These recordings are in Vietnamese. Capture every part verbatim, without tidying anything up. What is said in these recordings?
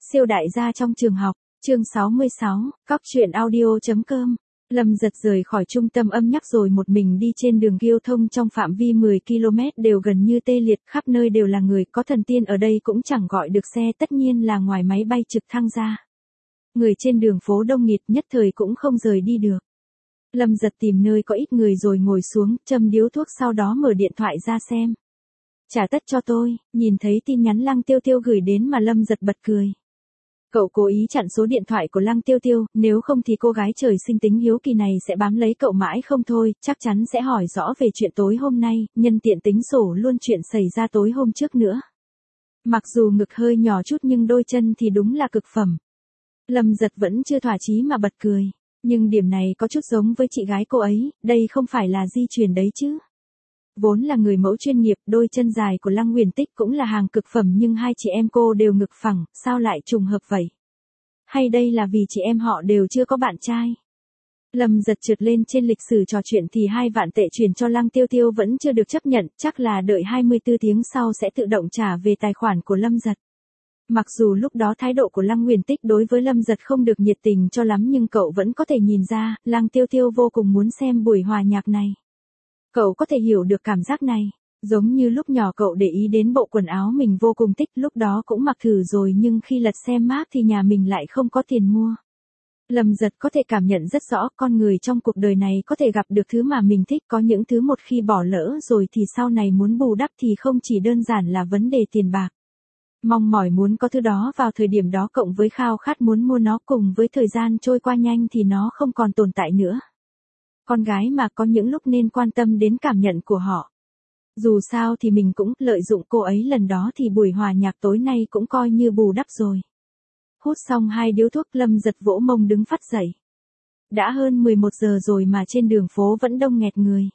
Siêu đại gia trong trường học, chương sáu mươi sáu, cóc truyện audio.com. Lâm Giật rời khỏi trung tâm âm nhạc rồi một mình đi trên đường Kiêu Thông trong phạm vi mười ki lô mét đều gần như tê liệt, khắp nơi đều là người, có thần tiên ở đây cũng chẳng gọi được xe, tất nhiên là ngoài máy bay trực thăng ra. Người trên đường phố đông nghịt, nhất thời cũng không rời đi được. Lâm Giật tìm nơi có ít người rồi ngồi xuống, châm điếu thuốc, sau đó mở điện thoại ra xem. Trả tất cho tôi, nhìn thấy tin nhắn Lăng Tiêu Tiêu gửi đến mà Lâm Giật bật cười. Cậu cố ý chặn số điện thoại của Lăng Tiêu Tiêu, nếu không thì cô gái trời sinh tính hiếu kỳ này sẽ bám lấy cậu mãi không thôi, chắc chắn sẽ hỏi rõ về chuyện tối hôm nay, nhân tiện tính sổ luôn chuyện xảy ra tối hôm trước nữa. Mặc dù ngực hơi nhỏ chút nhưng đôi chân thì đúng là cực phẩm. Lâm Giật vẫn chưa thỏa chí mà bật cười, nhưng điểm này có chút giống với chị gái cô ấy, đây không phải là di truyền đấy chứ. Vốn là người mẫu chuyên nghiệp, đôi chân dài của Lăng Huyền Tích cũng là hàng cực phẩm nhưng hai chị em cô đều ngực phẳng, sao lại trùng hợp vậy? Hay đây là vì chị em họ đều chưa có bạn trai? Lâm Giật trượt lên trên lịch sử trò chuyện thì hai vạn tệ chuyển cho Lăng Tiêu Tiêu vẫn chưa được chấp nhận, chắc là đợi hai mươi tư tiếng sau sẽ tự động trả về tài khoản của Lâm Giật. Mặc dù lúc đó thái độ của Lăng Huyền Tích đối với Lâm Giật không được nhiệt tình cho lắm nhưng cậu vẫn có thể nhìn ra, Lăng Tiêu Tiêu vô cùng muốn xem buổi hòa nhạc này. Cậu có thể hiểu được cảm giác này, giống như lúc nhỏ cậu để ý đến bộ quần áo mình vô cùng thích, lúc đó cũng mặc thử rồi nhưng khi lật xem mác thì nhà mình lại không có tiền mua. Lâm Giật có thể cảm nhận rất rõ con người trong cuộc đời này có thể gặp được thứ mà mình thích, có những thứ một khi bỏ lỡ rồi thì sau này muốn bù đắp thì không chỉ đơn giản là vấn đề tiền bạc. Mong mỏi muốn có thứ đó vào thời điểm đó cộng với khao khát muốn mua nó cùng với thời gian trôi qua nhanh thì nó không còn tồn tại nữa. Con gái mà có những lúc nên quan tâm đến cảm nhận của họ. Dù sao thì mình cũng lợi dụng cô ấy lần đó thì buổi hòa nhạc tối nay cũng coi như bù đắp rồi. Hút xong hai điếu thuốc Lâm Giật vỗ mông đứng phắt dậy. Đã hơn mười một giờ rồi mà trên đường phố vẫn đông nghẹt người.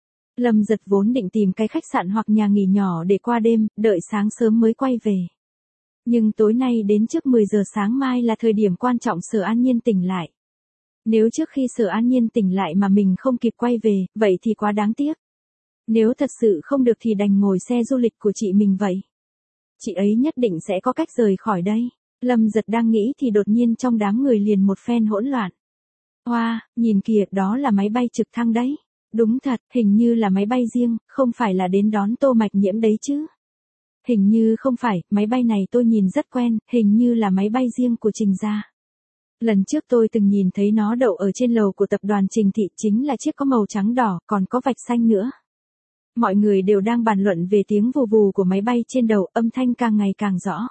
Lâm Giật vốn định tìm cái khách sạn hoặc nhà nghỉ nhỏ để qua đêm, đợi sáng sớm mới quay về. Nhưng tối nay đến trước mười giờ sáng mai là thời điểm quan trọng Sở An Nhiên tỉnh lại. Nếu trước khi Sở An Nhiên tỉnh lại mà mình không kịp quay về, vậy thì quá đáng tiếc. Nếu thật sự không được thì đành ngồi xe du lịch của chị mình vậy. Chị ấy nhất định sẽ có cách rời khỏi đây. Lâm Giật đang nghĩ thì đột nhiên trong đám người liền một phen hỗn loạn. Hoa, wow, nhìn kìa, đó là máy bay trực thăng đấy. Đúng thật, hình như là máy bay riêng, không phải là đến đón Tô Mạch Nhiễm đấy chứ. Hình như không phải, máy bay này tôi nhìn rất quen, hình như là máy bay riêng của Trình gia. Lần trước tôi từng nhìn thấy nó đậu ở trên lầu của tập đoàn Trình Thị, chính là chiếc có màu trắng đỏ, còn có vạch xanh nữa. Mọi người đều đang bàn luận về tiếng vù vù của máy bay trên đầu, âm thanh càng ngày càng rõ.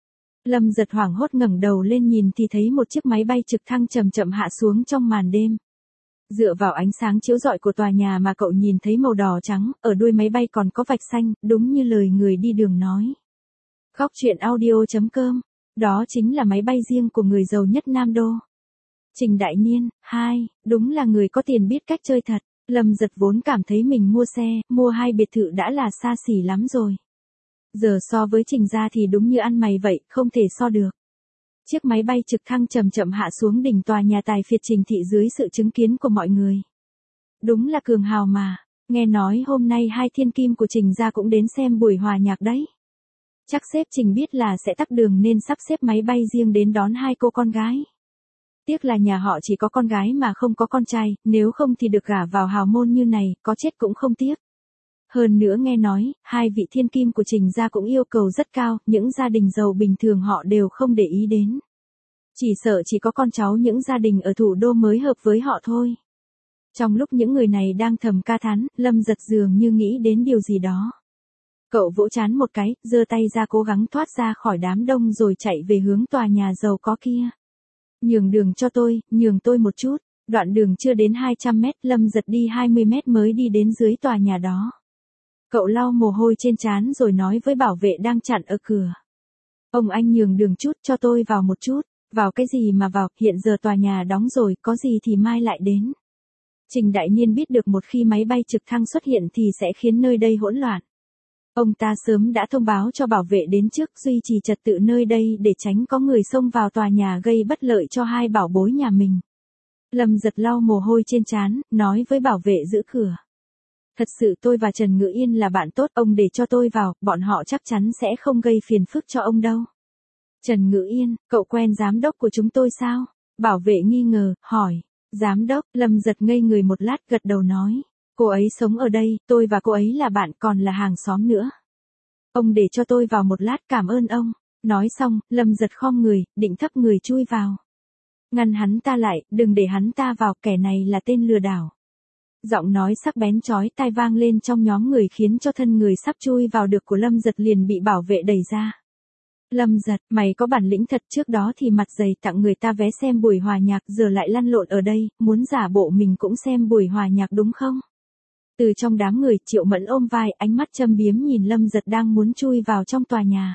Lâm Giật hoảng hốt ngẩng đầu lên nhìn thì thấy một chiếc máy bay trực thăng chậm chậm hạ xuống trong màn đêm. Dựa vào ánh sáng chiếu rọi của tòa nhà mà cậu nhìn thấy màu đỏ trắng, ở đuôi máy bay còn có vạch xanh, đúng như lời người đi đường nói. Cóc truyện audio.com. Đó chính là máy bay riêng của người giàu nhất Nam Đô. Trình Đại Niên, hai, đúng là người có tiền biết cách chơi thật. Lâm Giật vốn cảm thấy mình mua xe, mua hai biệt thự đã là xa xỉ lắm rồi. Giờ so với Trình gia thì đúng như ăn mày vậy, không thể so được. Chiếc máy bay trực thăng chậm chậm hạ xuống đỉnh tòa nhà tài phiệt Trình Thị dưới sự chứng kiến của mọi người. Đúng là cường hào mà, nghe nói hôm nay hai thiên kim của Trình gia cũng đến xem buổi hòa nhạc đấy. Chắc sếp Trình biết là sẽ tắc đường nên sắp xếp máy bay riêng đến đón hai cô con gái. Tiếc là nhà họ chỉ có con gái mà không có con trai, nếu không thì được gả vào hào môn như này, có chết cũng không tiếc. Hơn nữa nghe nói, hai vị thiên kim của Trình gia cũng yêu cầu rất cao, những gia đình giàu bình thường họ đều không để ý đến. Chỉ sợ chỉ có con cháu những gia đình ở thủ đô mới hợp với họ thôi. Trong lúc những người này đang thầm ca thán, Lâm Giật dường như nghĩ đến điều gì đó. Cậu vỗ trán một cái, giơ tay ra cố gắng thoát ra khỏi đám đông rồi chạy về hướng tòa nhà giàu có kia. Nhường đường cho tôi, nhường tôi một chút. Đoạn đường chưa đến hai trăm mét, Lâm Giật đi hai mươi mét mới đi đến dưới tòa nhà đó. Cậu lau mồ hôi trên trán rồi nói với bảo vệ đang chặn ở cửa. Ông anh nhường đường chút cho tôi vào một chút. Vào cái gì mà vào, hiện giờ tòa nhà đóng rồi, có gì thì mai lại đến. Trình Đại Niên biết được một khi máy bay trực thăng xuất hiện thì sẽ khiến nơi đây hỗn loạn. Ông ta sớm đã thông báo cho bảo vệ đến trước duy trì trật tự nơi đây để tránh có người xông vào tòa nhà gây bất lợi cho hai bảo bối nhà mình. Lâm Giật lau mồ hôi trên trán, nói với bảo vệ giữ cửa. Thật sự tôi và Trần Ngữ Yên là bạn tốt, ông để cho tôi vào, bọn họ chắc chắn sẽ không gây phiền phức cho ông đâu. Trần Ngữ Yên, cậu quen giám đốc của chúng tôi sao? Bảo vệ nghi ngờ, hỏi. Giám đốc, Lâm Giật ngây người một lát gật đầu nói. Cô ấy sống ở đây, tôi và cô ấy là bạn còn là hàng xóm nữa. Ông để cho tôi vào một lát, cảm ơn ông. Nói xong, Lâm Giật khom người, định thấp người chui vào. Ngăn hắn ta lại, đừng để hắn ta vào, kẻ này là tên lừa đảo. Giọng nói sắc bén chói tai vang lên trong nhóm người khiến cho thân người sắp chui vào được của Lâm Giật liền bị bảo vệ đẩy ra. Lâm Giật, mày có bản lĩnh thật, trước đó thì mặt dày tặng người ta vé xem buổi hòa nhạc, giờ lại lăn lộn ở đây, muốn giả bộ mình cũng xem buổi hòa nhạc đúng không? Từ trong đám người, Triệu Mẫn ôm vai, ánh mắt châm biếm nhìn Lâm Giật đang muốn chui vào trong tòa nhà.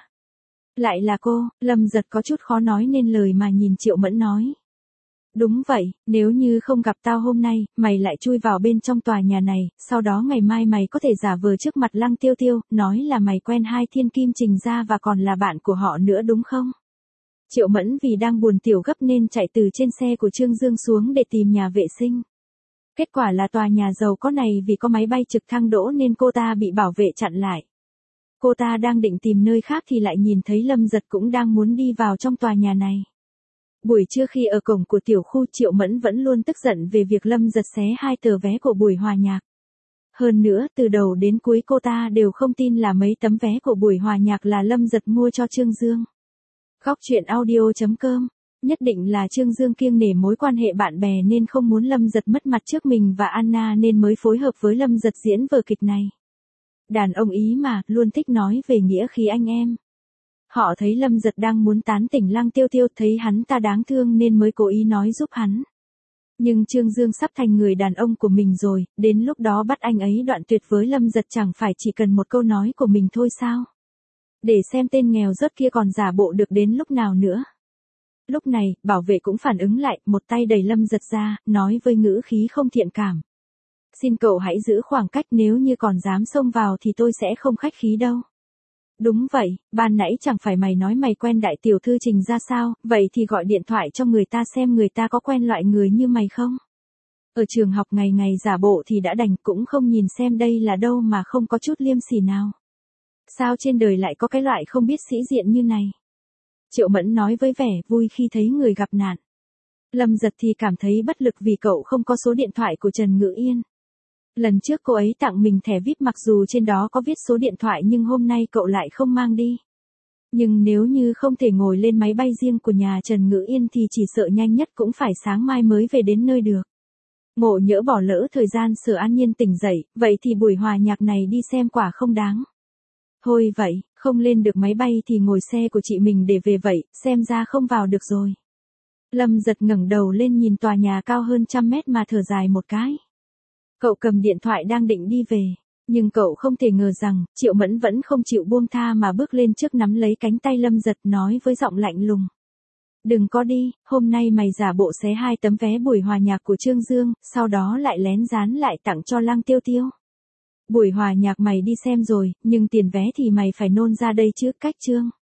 Lại là cô, Lâm Giật có chút khó nói nên lời mà nhìn Triệu Mẫn nói. Đúng vậy, nếu như không gặp tao hôm nay, mày lại chui vào bên trong tòa nhà này, sau đó ngày mai mày có thể giả vờ trước mặt Lăng Tiêu Tiêu, nói là mày quen hai thiên kim Trình gia và còn là bạn của họ nữa đúng không? Triệu Mẫn vì đang buồn tiểu gấp nên chạy từ trên xe của Trương Dương xuống để tìm nhà vệ sinh. Kết quả là tòa nhà giàu có này vì có máy bay trực thăng đỗ nên cô ta bị bảo vệ chặn lại. Cô ta đang định tìm nơi khác thì lại nhìn thấy Lâm Giật cũng đang muốn đi vào trong tòa nhà này. Buổi trưa khi ở cổng của tiểu khu, Triệu Mẫn vẫn luôn tức giận về việc Lâm Giật xé hai tờ vé của buổi hòa nhạc. Hơn nữa, từ đầu đến cuối cô ta đều không tin là mấy tấm vé của buổi hòa nhạc là Lâm Giật mua cho Trương Dương. Góc truyện audio chấm com. Nhất định là Trương Dương kiêng nể mối quan hệ bạn bè nên không muốn Lâm Giật mất mặt trước mình và Anna nên mới phối hợp với Lâm Giật diễn vở kịch này. Đàn ông Ý mà, luôn thích nói về nghĩa khí anh em. Họ thấy Lâm Giật đang muốn tán tỉnh Lăng Tiêu Tiêu, thấy hắn ta đáng thương nên mới cố ý nói giúp hắn. Nhưng Trương Dương sắp thành người đàn ông của mình rồi, đến lúc đó bắt anh ấy đoạn tuyệt với Lâm Giật chẳng phải chỉ cần một câu nói của mình thôi sao? Để xem tên nghèo rớt kia còn giả bộ được đến lúc nào nữa. Lúc này, bảo vệ cũng phản ứng lại, một tay đẩy Lâm Giật ra, nói với ngữ khí không thiện cảm. Xin cậu hãy giữ khoảng cách, nếu như còn dám xông vào thì tôi sẽ không khách khí đâu. Đúng vậy, ban nãy chẳng phải mày nói mày quen đại tiểu thư Trình ra sao, vậy thì gọi điện thoại cho người ta xem người ta có quen loại người như mày không? Ở trường học ngày ngày giả bộ thì đã đành, cũng không nhìn xem đây là đâu mà không có chút liêm sỉ nào. Sao trên đời lại có cái loại không biết sĩ diện như này? Triệu Mẫn nói với vẻ vui khi thấy người gặp nạn. Lâm Giật thì cảm thấy bất lực vì cậu không có số điện thoại của Trần Ngữ Yên. Lần trước cô ấy tặng mình thẻ vi ai pi mặc dù trên đó có viết số điện thoại nhưng hôm nay cậu lại không mang đi. Nhưng nếu như không thể ngồi lên máy bay riêng của nhà Trần Ngữ Yên thì chỉ sợ nhanh nhất cũng phải sáng mai mới về đến nơi được. Ngộ nhỡ bỏ lỡ thời gian Sở An Nhiên tỉnh dậy, vậy thì buổi hòa nhạc này đi xem quả không đáng. Thôi vậy, không lên được máy bay thì ngồi xe của chị mình để về vậy, xem ra không vào được rồi. Lâm Giật ngẩng đầu lên nhìn tòa nhà cao hơn trăm mét mà thở dài một cái. Cậu cầm điện thoại đang định đi về, nhưng cậu không thể ngờ rằng, Triệu Mẫn vẫn không chịu buông tha mà bước lên trước nắm lấy cánh tay Lâm Giật nói với giọng lạnh lùng. Đừng có đi, hôm nay mày giả bộ xé hai tấm vé buổi hòa nhạc của Trương Dương, sau đó lại lén dán lại tặng cho Lăng Tiêu Tiêu. Buổi hòa nhạc mày đi xem rồi, nhưng tiền vé thì mày phải nôn ra đây chứ, cách Trương.